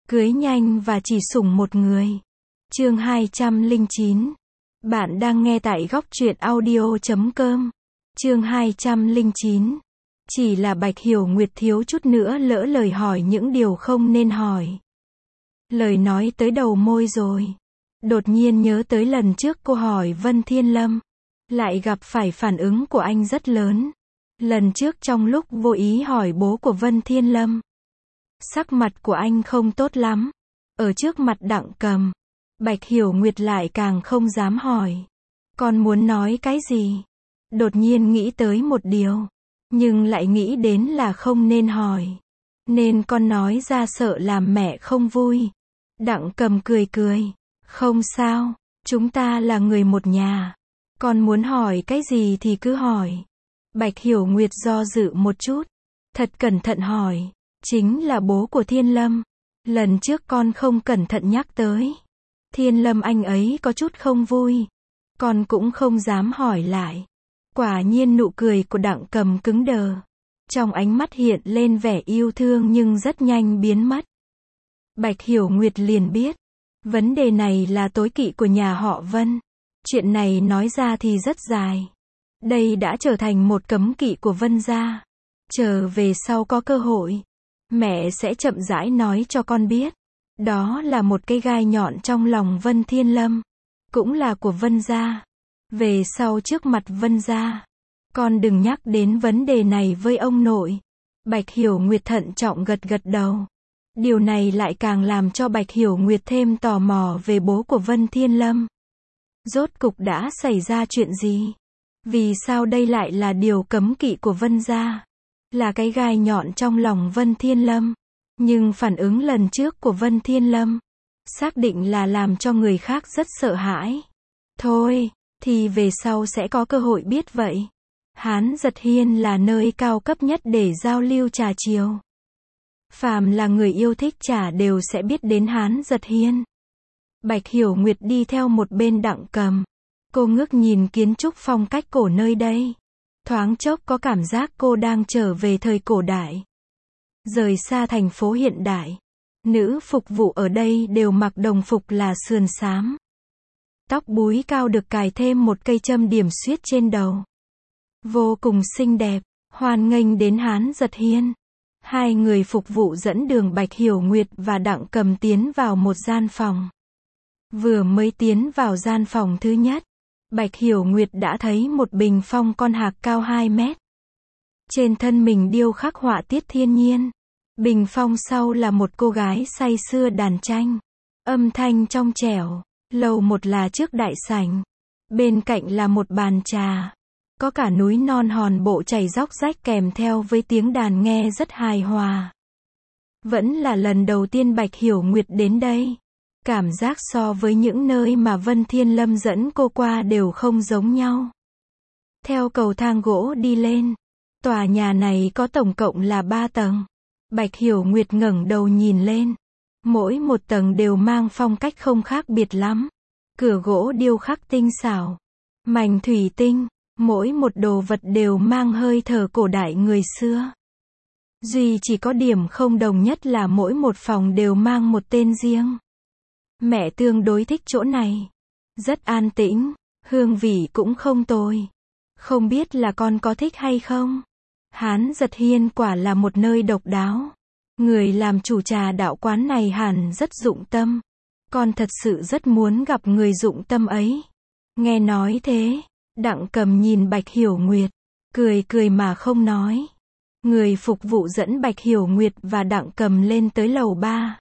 Cưới nhanh và chỉ sủng một người. Chương 209. Bạn đang nghe tại góc truyện audio.com. Chương 209. Chỉ là Bạch Hiểu Nguyệt thiếu chút nữa lỡ lời hỏi những điều không nên hỏi. Lời nói tới đầu môi rồi. Đột nhiên nhớ tới lần trước cô hỏi Vân Thiên Lâm. Lại gặp phải phản ứng của anh rất lớn. Lần trước trong lúc vô ý hỏi bố của Vân Thiên Lâm. Sắc mặt của anh không tốt lắm. Ở trước mặt Đặng Cầm, Bạch Hiểu Nguyệt lại càng không dám hỏi. Con muốn nói cái gì? Đột nhiên nghĩ tới một điều. Nhưng lại nghĩ đến là không nên hỏi. Nên con nói ra sợ làm mẹ không vui. Đặng Cầm cười cười. Không sao, chúng ta là người một nhà. Con muốn hỏi cái gì thì cứ hỏi. Bạch Hiểu Nguyệt do dự một chút. Thật cẩn thận hỏi. Chính là bố của Thiên Lâm. Lần trước con không cẩn thận nhắc tới. Thiên Lâm anh ấy có chút không vui. Con cũng không dám hỏi lại. Quả nhiên nụ cười của Đặng Cầm cứng đờ. Trong ánh mắt hiện lên vẻ yêu thương nhưng rất nhanh biến mất. Bạch Hiểu Nguyệt liền biết. Vấn đề này là tối kỵ của nhà họ Vân. Chuyện này nói ra thì rất dài. Đây đã trở thành một cấm kỵ của Vân gia. Chờ về sau có cơ hội, mẹ sẽ chậm rãi nói cho con biết. Đó là một cái gai nhọn trong lòng Vân Thiên Lâm. Cũng là của Vân gia. Về sau trước mặt Vân gia, con đừng nhắc đến vấn đề này với ông nội. Bạch Hiểu Nguyệt thận trọng gật gật đầu. Điều này lại càng làm cho Bạch Hiểu Nguyệt thêm tò mò về bố của Vân Thiên Lâm. Rốt cục đã xảy ra chuyện gì? Vì sao đây lại là điều cấm kỵ của Vân gia? Là cái gai nhọn trong lòng Vân Thiên Lâm. Nhưng phản ứng lần trước của Vân Thiên Lâm xác định là làm cho người khác rất sợ hãi. Thôi, thì về sau sẽ có cơ hội biết vậy. Hán Giật Hiên là nơi cao cấp nhất để giao lưu trà chiều. Phàm là người yêu thích trà đều sẽ biết đến Hán Giật Hiên. Bạch Hiểu Nguyệt đi theo một bên Đặng Cầm. Cô ngước nhìn kiến trúc phong cách cổ nơi đây. Thoáng chốc có cảm giác cô đang trở về thời cổ đại. Rời xa thành phố hiện đại. Nữ phục vụ ở đây đều mặc đồng phục là sườn xám. Tóc búi cao được cài thêm một cây châm điểm xuyết trên đầu. Vô cùng xinh đẹp. Hoan nghênh đến Hán Giật Hiên. Hai người phục vụ dẫn đường Bạch Hiểu Nguyệt và Đặng Cầm tiến vào một gian phòng. Vừa mới tiến vào gian phòng thứ nhất, Bạch Hiểu Nguyệt đã thấy một bình phong con hạc cao 2 mét. Trên thân mình điêu khắc họa tiết thiên nhiên. Bình phong sau là một cô gái say sưa đàn tranh. Âm thanh trong trẻo. Lầu một là trước đại sảnh. Bên cạnh là một bàn trà. Có cả núi non hòn bộ chảy róc rách kèm theo với tiếng đàn nghe rất hài hòa. Vẫn là lần đầu tiên Bạch Hiểu Nguyệt đến đây. Cảm giác so với những nơi mà Vân Thiên Lâm dẫn cô qua đều không giống nhau. Theo cầu thang gỗ đi lên. Tòa nhà này có tổng cộng là 3 tầng. Bạch Hiểu Nguyệt ngẩng đầu nhìn lên. Mỗi một tầng đều mang phong cách không khác biệt lắm. Cửa gỗ điêu khắc tinh xảo. Mảnh thủy tinh. Mỗi một đồ vật đều mang hơi thở cổ đại người xưa. Duy chỉ có điểm không đồng nhất là mỗi một phòng đều mang một tên riêng. Mẹ tương đối thích chỗ này. Rất an tĩnh, hương vị cũng không tồi. Không biết là con có thích hay không? Hán Giật Hiên quả là một nơi độc đáo. Người làm chủ trà đạo quán này hẳn rất dụng tâm. Con thật sự rất muốn gặp người dụng tâm ấy. Nghe nói thế, Đặng Cầm nhìn Bạch Hiểu Nguyệt, cười cười mà không nói. Người phục vụ dẫn Bạch Hiểu Nguyệt và Đặng Cầm lên tới lầu 3.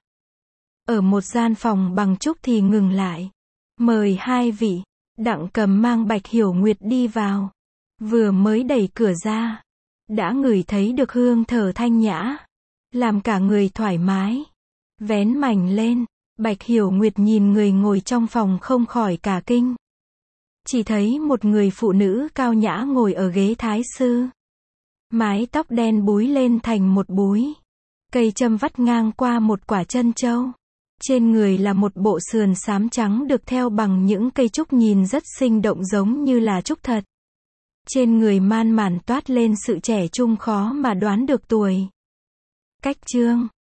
Ở một gian phòng bằng trúc thì ngừng lại. Mời hai vị. Đặng Cầm mang Bạch Hiểu Nguyệt đi vào. Vừa mới đẩy cửa ra, đã ngửi thấy được hương thở thanh nhã, làm cả người thoải mái. Vén mảnh lên, Bạch Hiểu Nguyệt nhìn người ngồi trong phòng không khỏi cả kinh. Chỉ thấy một người phụ nữ cao nhã ngồi ở ghế thái sư. Mái tóc đen búi lên thành một búi. Cây châm vắt ngang qua một quả trân châu. Trên người là một bộ sườn xám trắng được thêu bằng những cây trúc nhìn rất sinh động giống như là trúc thật. Trên người man mản toát lên sự trẻ trung khó mà đoán được tuổi. Cách chương